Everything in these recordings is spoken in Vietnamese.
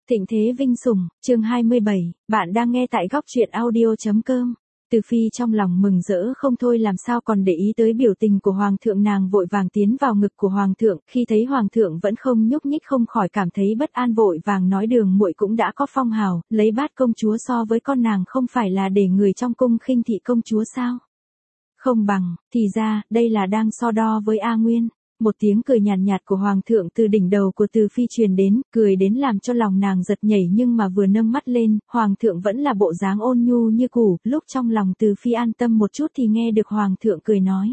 Thịnh thế vinh sủng, chương 27, bạn đang nghe tại góc truyện audio.com. Từ Phi trong lòng mừng rỡ không thôi làm sao còn để ý tới biểu tình của Hoàng thượng, nàng vội vàng tiến vào ngực của Hoàng thượng, khi thấy Hoàng thượng vẫn không nhúc nhích không khỏi cảm thấy bất an, vội vàng nói đường muội cũng đã có phong hào, lấy bát công chúa so với con nàng không phải là để người trong cung khinh thị công chúa sao? Không bằng, thì ra, đây là đang so đo với A Nguyên. Một tiếng cười nhàn nhạt của Hoàng thượng từ đỉnh đầu của Từ Phi truyền đến, cười đến làm cho lòng nàng giật nhảy, nhưng mà vừa nâng mắt lên, Hoàng thượng vẫn là bộ dáng ôn nhu như cũ, lúc trong lòng Từ Phi an tâm một chút thì nghe được Hoàng thượng cười nói.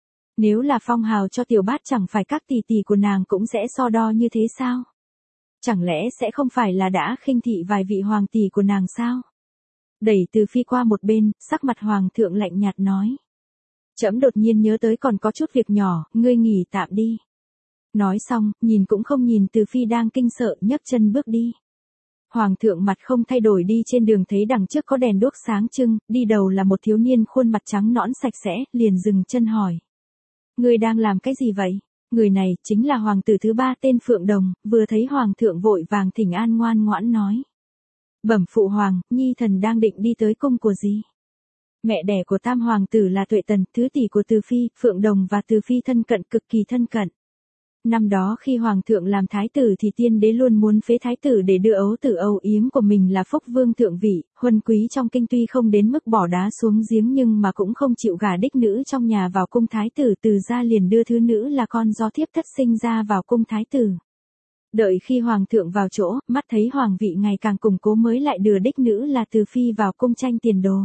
Nếu là phong hào cho tiểu bát chẳng phải các tỷ tỷ của nàng cũng sẽ so đo như thế sao? Chẳng lẽ sẽ không phải là đã khinh thị vài vị hoàng tỷ của nàng sao? Đẩy Từ Phi qua một bên, sắc mặt Hoàng thượng lạnh nhạt nói. Trẫm đột nhiên nhớ tới còn có chút việc nhỏ, ngươi nghỉ tạm đi. Nói xong, nhìn cũng không nhìn Từ Phi đang kinh sợ, nhấc chân bước đi. Hoàng thượng mặt không thay đổi đi trên đường, thấy đằng trước có đèn đuốc sáng trưng, đi đầu là một thiếu niên khuôn mặt trắng nõn sạch sẽ, liền dừng chân hỏi. Ngươi đang làm cái gì vậy? Người này chính là hoàng tử thứ ba tên Phượng Đồng, vừa thấy Hoàng thượng vội vàng thỉnh an ngoan ngoãn nói. Bẩm phụ hoàng, nhi thần đang định đi tới cung của gì? Mẹ đẻ của tam hoàng tử là Tuệ Tần, thứ tỷ của Từ Phi, Phượng Đồng và Từ Phi thân cận, cực kỳ thân cận. Năm đó khi hoàng thượng làm thái tử thì tiên đế luôn muốn phế thái tử để đưa ấu tử âu yếm của mình là Phúc Vương thượng vị, huân quý trong kinh, tuy không đến mức bỏ đá xuống giếng nhưng mà cũng không chịu gả đích nữ trong nhà vào cung thái tử, Từ gia liền đưa thứ nữ là con do thiếp thất sinh ra vào cung thái tử. Đợi khi hoàng thượng vào chỗ, mắt thấy hoàng vị ngày càng củng cố mới lại đưa đích nữ là Từ Phi vào cung tranh tiền đồ.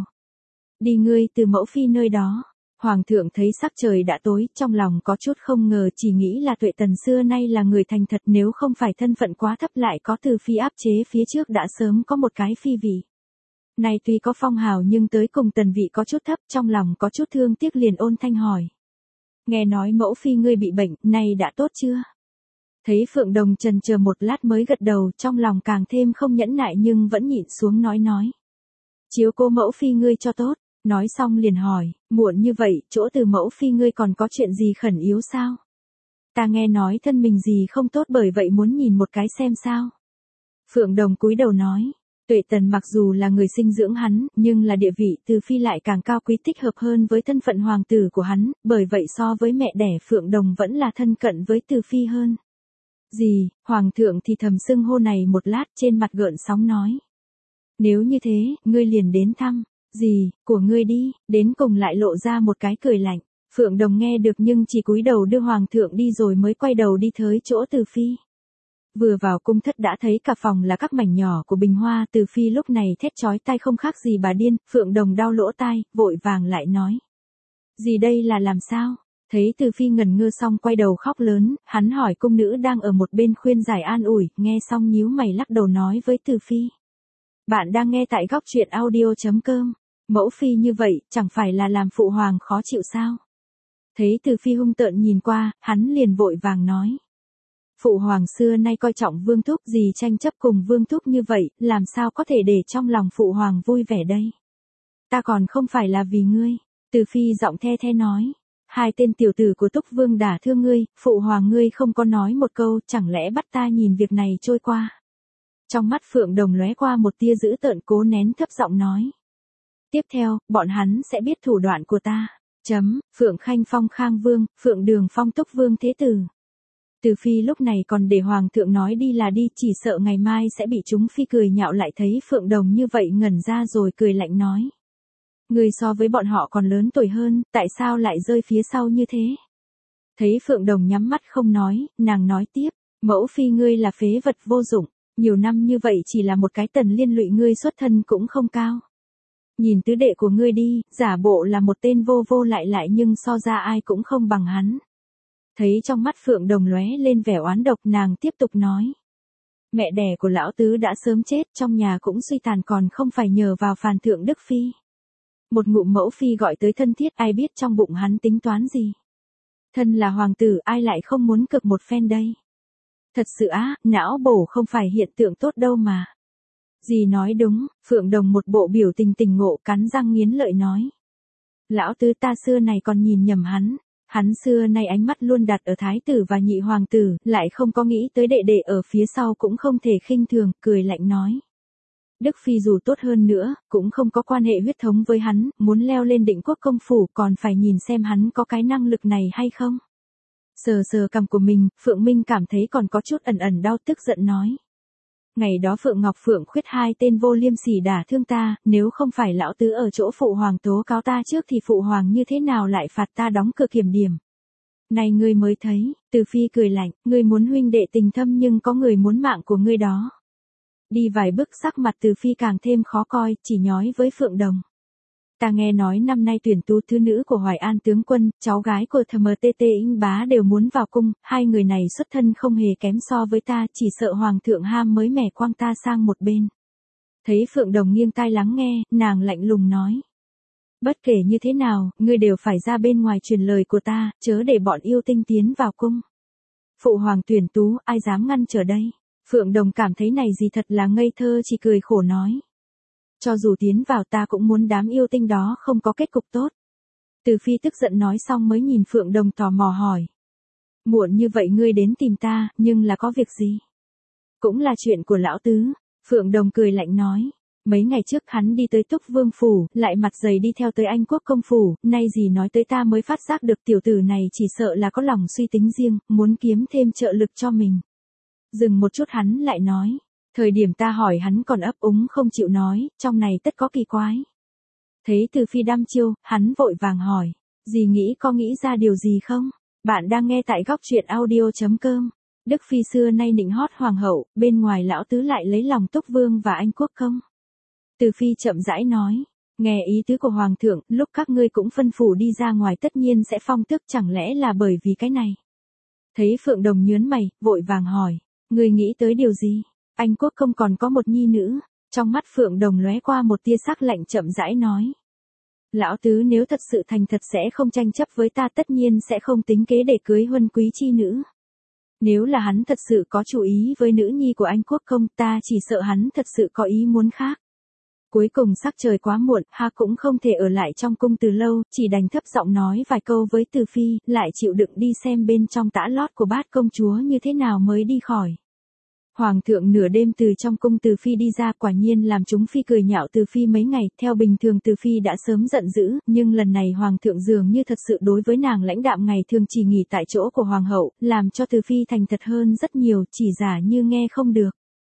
Đi ngươi từ mẫu phi nơi đó. Hoàng thượng thấy sắc trời đã tối, trong lòng có chút không ngờ, chỉ nghĩ là Tuệ Tần xưa nay là người thành thật, nếu không phải thân phận quá thấp lại có Từ Phi áp chế phía trước đã sớm có một cái phi vị. Nay tuy có phong hào nhưng tới cùng tần vị có chút thấp, trong lòng có chút thương tiếc liền ôn thanh hỏi. Nghe nói mẫu phi ngươi bị bệnh, nay đã tốt chưa? Thấy Phượng Đồng chần chờ một lát mới gật đầu, trong lòng càng thêm không nhẫn nại nhưng vẫn nhịn xuống nói. Chiếu cô mẫu phi ngươi cho tốt. Nói xong liền hỏi, muộn như vậy, chỗ Từ mẫu phi ngươi còn có chuyện gì khẩn yếu sao? Ta nghe nói thân mình gì không tốt, bởi vậy muốn nhìn một cái xem sao. Phượng Đồng cúi đầu nói, Tuệ Tần mặc dù là người sinh dưỡng hắn, nhưng là địa vị Từ Phi lại càng cao quý, thích hợp hơn với thân phận hoàng tử của hắn, bởi vậy so với mẹ đẻ Phượng Đồng vẫn là thân cận với Từ Phi hơn. Gì? Hoàng thượng thì thầm xưng hô này một lát, trên mặt gợn sóng nói. Nếu như thế, ngươi liền đến thăm. Gì, của ngươi đi, đến cùng lại lộ ra một cái cười lạnh. Phượng Đồng nghe được nhưng chỉ cúi đầu đưa hoàng thượng đi rồi mới quay đầu đi tới chỗ Từ Phi. Vừa vào cung thất đã thấy cả phòng là các mảnh nhỏ của bình hoa, Từ Phi lúc này thét chói tai không khác gì bà điên, Phượng Đồng đau lỗ tai, vội vàng lại nói. Gì đây là làm sao? Thấy Từ Phi ngẩn ngơ xong quay đầu khóc lớn, hắn hỏi cung nữ đang ở một bên khuyên giải an ủi, nghe xong nhíu mày lắc đầu nói với Từ Phi. Bạn đang nghe tại góc truyện audio.com. Mẫu phi như vậy, chẳng phải là làm phụ hoàng khó chịu sao? Thấy Từ Phi hung tợn nhìn qua, hắn liền vội vàng nói. Phụ hoàng xưa nay coi trọng Vương Thúc, gì tranh chấp cùng Vương Thúc như vậy, làm sao có thể để trong lòng phụ hoàng vui vẻ đây? Ta còn không phải là vì ngươi. Từ Phi giọng the the nói. Hai tên tiểu tử của Túc Vương đả thương ngươi, phụ hoàng ngươi không có nói một câu, chẳng lẽ bắt ta nhìn việc này trôi qua? Trong mắt Phượng Đồng lóe qua một tia dữ tợn, cố nén thấp giọng nói. Tiếp theo, bọn hắn sẽ biết thủ đoạn của ta. Phượng Khanh phong Khang Vương, Phượng Đường phong Túc Vương Thế Tử. Từ Phi lúc này còn để Hoàng thượng nói đi là đi, chỉ sợ ngày mai sẽ bị chúng phi cười nhạo, lại thấy Phượng Đồng như vậy ngẩn ra rồi cười lạnh nói. Người so với bọn họ còn lớn tuổi hơn, tại sao lại rơi phía sau như thế? Thấy Phượng Đồng nhắm mắt không nói, nàng nói tiếp, mẫu phi ngươi là phế vật vô dụng, nhiều năm như vậy chỉ là một cái Tần Liên lụy ngươi xuất thân cũng không cao. Nhìn tứ đệ của ngươi đi, giả bộ là một tên vô vô lại nhưng so ra ai cũng không bằng hắn. Thấy trong mắt Phượng Đồng lóe lên vẻ oán độc, nàng tiếp tục nói. Mẹ đẻ của lão tứ đã sớm chết, trong nhà cũng suy tàn, còn không phải nhờ vào Phàn Thượng Đức Phi. Một ngụm mẫu phi gọi tới thân thiết, ai biết trong bụng hắn tính toán gì. Thân là hoàng tử, ai lại không muốn cực một phen đây. Thật sự não bổ không phải hiện tượng tốt đâu mà. Dì nói đúng, Phượng Đồng một bộ biểu tình tỉnh ngộ, cắn răng nghiến lợi nói. Lão tứ ta xưa này còn nhìn nhầm hắn Hắn xưa nay ánh mắt luôn đặt ở thái tử và nhị hoàng tử, lại không có nghĩ tới đệ đệ ở phía sau cũng không thể khinh thường, cười lạnh nói. Đức Phi dù tốt hơn nữa, cũng không có quan hệ huyết thống với hắn, muốn leo lên Định Quốc công phủ còn phải nhìn xem hắn có cái năng lực này hay không. Sờ sờ cằm của mình, Phượng Minh cảm thấy còn có chút ẩn ẩn đau, tức giận nói. Ngày đó Phượng Ngọc Phượng Khuyết hai tên vô liêm sỉ đả thương ta, nếu không phải lão tứ ở chỗ phụ hoàng tố cáo ta trước thì phụ hoàng như thế nào lại phạt ta đóng cửa kiểm điểm. Này ngươi mới thấy, Từ Phi cười lạnh, ngươi muốn huynh đệ tình thâm nhưng có người muốn mạng của ngươi đó. Đi vài bước sắc mặt Từ Phi càng thêm khó coi, chỉ nhói với Phượng Đồng. Ta nghe nói năm nay tuyển tú thứ nữ của Hoài An tướng quân, cháu gái của TT Inh Bá đều muốn vào cung, hai người này xuất thân không hề kém so với ta, chỉ sợ hoàng thượng ham mới mẻ quăng ta sang một bên. Thấy Phượng Đồng nghiêng tai lắng nghe, nàng lạnh lùng nói. Bất kể như thế nào, ngươi đều phải ra bên ngoài truyền lời của ta, chớ để bọn yêu tinh tiến vào cung. Phụ hoàng tuyển tú, ai dám ngăn trở đây? Phượng Đồng cảm thấy này gì thật là ngây thơ, chỉ cười khổ nói. Cho dù tiến vào ta cũng muốn đám yêu tinh đó không có kết cục tốt. Từ Phi tức giận nói xong mới nhìn Phượng Đồng tò mò hỏi. Muộn như vậy ngươi đến tìm ta, nhưng là có việc gì? Cũng là chuyện của lão tứ. Phượng Đồng cười lạnh nói. Mấy ngày trước hắn đi tới Túc Vương phủ, lại mặt dày đi theo tới Anh Quốc công phủ, nay gì nói tới ta mới phát giác được tiểu tử này chỉ sợ là có lòng suy tính riêng, muốn kiếm thêm trợ lực cho mình. Dừng một chút hắn lại nói. Thời điểm ta hỏi hắn còn ấp úng không chịu nói, trong này tất có kỳ quái. Thấy Từ Phi đăm chiêu, hắn vội vàng hỏi. Dì nghĩ có nghĩ ra điều gì không? Bạn đang nghe tại góc truyện audio.com. Đức Phi xưa nay nịnh hót hoàng hậu, bên ngoài lão tứ lại lấy lòng Túc Vương và Anh Quốc công. Từ Phi chậm rãi nói. Nghe ý tứ của hoàng thượng, lúc các ngươi cũng phân phủ đi ra ngoài tất nhiên sẽ phong tước, chẳng lẽ là bởi vì cái này? Thấy Phượng Đồng nhớn mày, vội vàng hỏi. Ngươi nghĩ tới điều gì? Anh Quốc công còn có một nhi nữ. Trong mắt Phượng Đồng lóe qua một tia sắc lạnh, chậm rãi nói. Lão tứ nếu thật sự thành thật sẽ không tranh chấp với ta, tất nhiên sẽ không tính kế để cưới huân quý chi nữ. Nếu là hắn thật sự có chủ ý với nữ nhi của anh Quốc công, ta chỉ sợ hắn thật sự có ý muốn khác. Cuối cùng sắc trời quá muộn, ha cũng không thể ở lại trong cung từ lâu, chỉ đành thấp giọng nói vài câu với Từ Phi, lại chịu đựng đi xem bên trong tã lót của bát công chúa như thế nào mới đi khỏi. Hoàng thượng nửa đêm từ trong cung Từ Phi đi ra, quả nhiên làm chúng phi cười nhạo Từ Phi mấy ngày, theo bình thường Từ Phi đã sớm giận dữ, nhưng lần này Hoàng thượng dường như thật sự đối với nàng lãnh đạm, ngày thường chỉ nghỉ tại chỗ của Hoàng hậu, làm cho Từ Phi thành thật hơn rất nhiều, chỉ giả như nghe không được.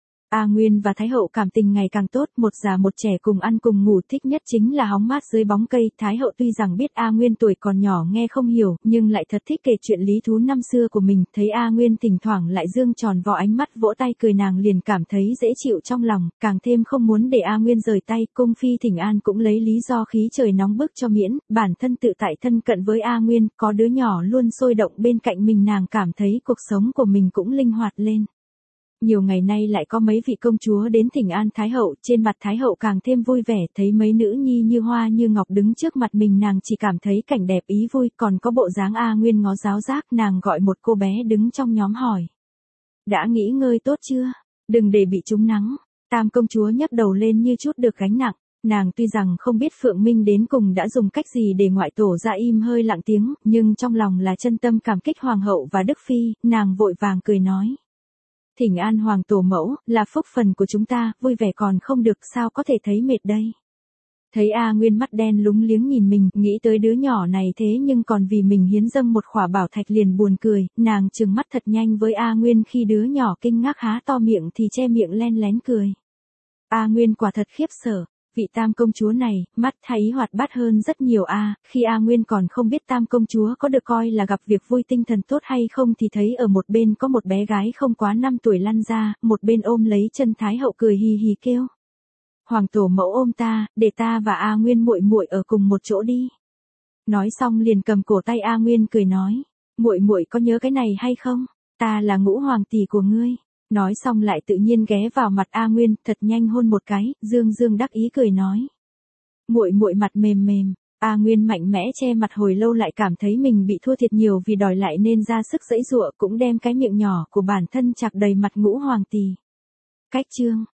A Nguyên và Thái hậu cảm tình ngày càng tốt, một già một trẻ cùng ăn cùng ngủ, thích nhất chính là hóng mát dưới bóng cây. Thái hậu tuy rằng biết A Nguyên tuổi còn nhỏ nghe không hiểu, nhưng lại thật thích kể chuyện lý thú năm xưa của mình, thấy A Nguyên thỉnh thoảng lại dương tròn vo ánh mắt vỗ tay cười, nàng liền cảm thấy dễ chịu trong lòng, càng thêm không muốn để A Nguyên rời tay. Cung phi Thỉnh An cũng lấy lý do khí trời nóng bức cho miễn, bản thân tự tại thân cận với A Nguyên, có đứa nhỏ luôn sôi động bên cạnh mình, nàng cảm thấy cuộc sống của mình cũng linh hoạt lên. Nhiều ngày nay lại có mấy vị công chúa đến thỉnh an Thái hậu, trên mặt Thái hậu càng thêm vui vẻ, thấy mấy nữ nhi như hoa như ngọc đứng trước mặt mình, nàng chỉ cảm thấy cảnh đẹp ý vui, còn có bộ dáng A Nguyên ngó giáo giác, nàng gọi một cô bé đứng trong nhóm hỏi. Đã nghỉ ngơi tốt chưa? Đừng để bị trúng nắng. Tam công chúa nhấc đầu lên như chút được gánh nặng, nàng tuy rằng không biết Phượng Minh đến cùng đã dùng cách gì để ngoại tổ ra, im hơi lặng tiếng, nhưng trong lòng là chân tâm cảm kích hoàng hậu và Đức Phi, nàng vội vàng cười nói. Thỉnh an hoàng tổ mẫu, là phúc phần của chúng ta, vui vẻ còn không được sao có thể thấy mệt đây. Thấy A Nguyên mắt đen lúng liếng nhìn mình, nghĩ tới đứa nhỏ này thế nhưng còn vì mình hiến dâng một khỏa bảo thạch liền buồn cười, nàng trừng mắt thật nhanh với A Nguyên, khi đứa nhỏ kinh ngạc há to miệng thì che miệng len lén cười. A Nguyên quả thật khiếp sợ. Vị tam công chúa này, mắt thấy hoạt bát hơn rất nhiều khi A Nguyên còn không biết tam công chúa có được coi là gặp việc vui tinh thần tốt hay không thì thấy ở một bên có một bé gái không quá 5 tuổi lăn ra, một bên ôm lấy chân Thái hậu cười hì hì kêu. Hoàng tổ mẫu ôm ta, để ta và A Nguyên muội muội ở cùng một chỗ đi. Nói xong liền cầm cổ tay A Nguyên cười nói, muội muội có nhớ cái này hay không? Ta là Ngũ hoàng tỷ của ngươi. Nói xong lại tự nhiên ghé vào mặt A Nguyên, thật nhanh hôn một cái, dương dương đắc ý cười nói. Muội muội mặt mềm mềm, A Nguyên mạnh mẽ che mặt hồi lâu, lại cảm thấy mình bị thua thiệt nhiều vì đòi lại nên ra sức giãy giụa, cũng đem cái miệng nhỏ của bản thân chạc đầy mặt Ngũ hoàng tỷ. Cách chương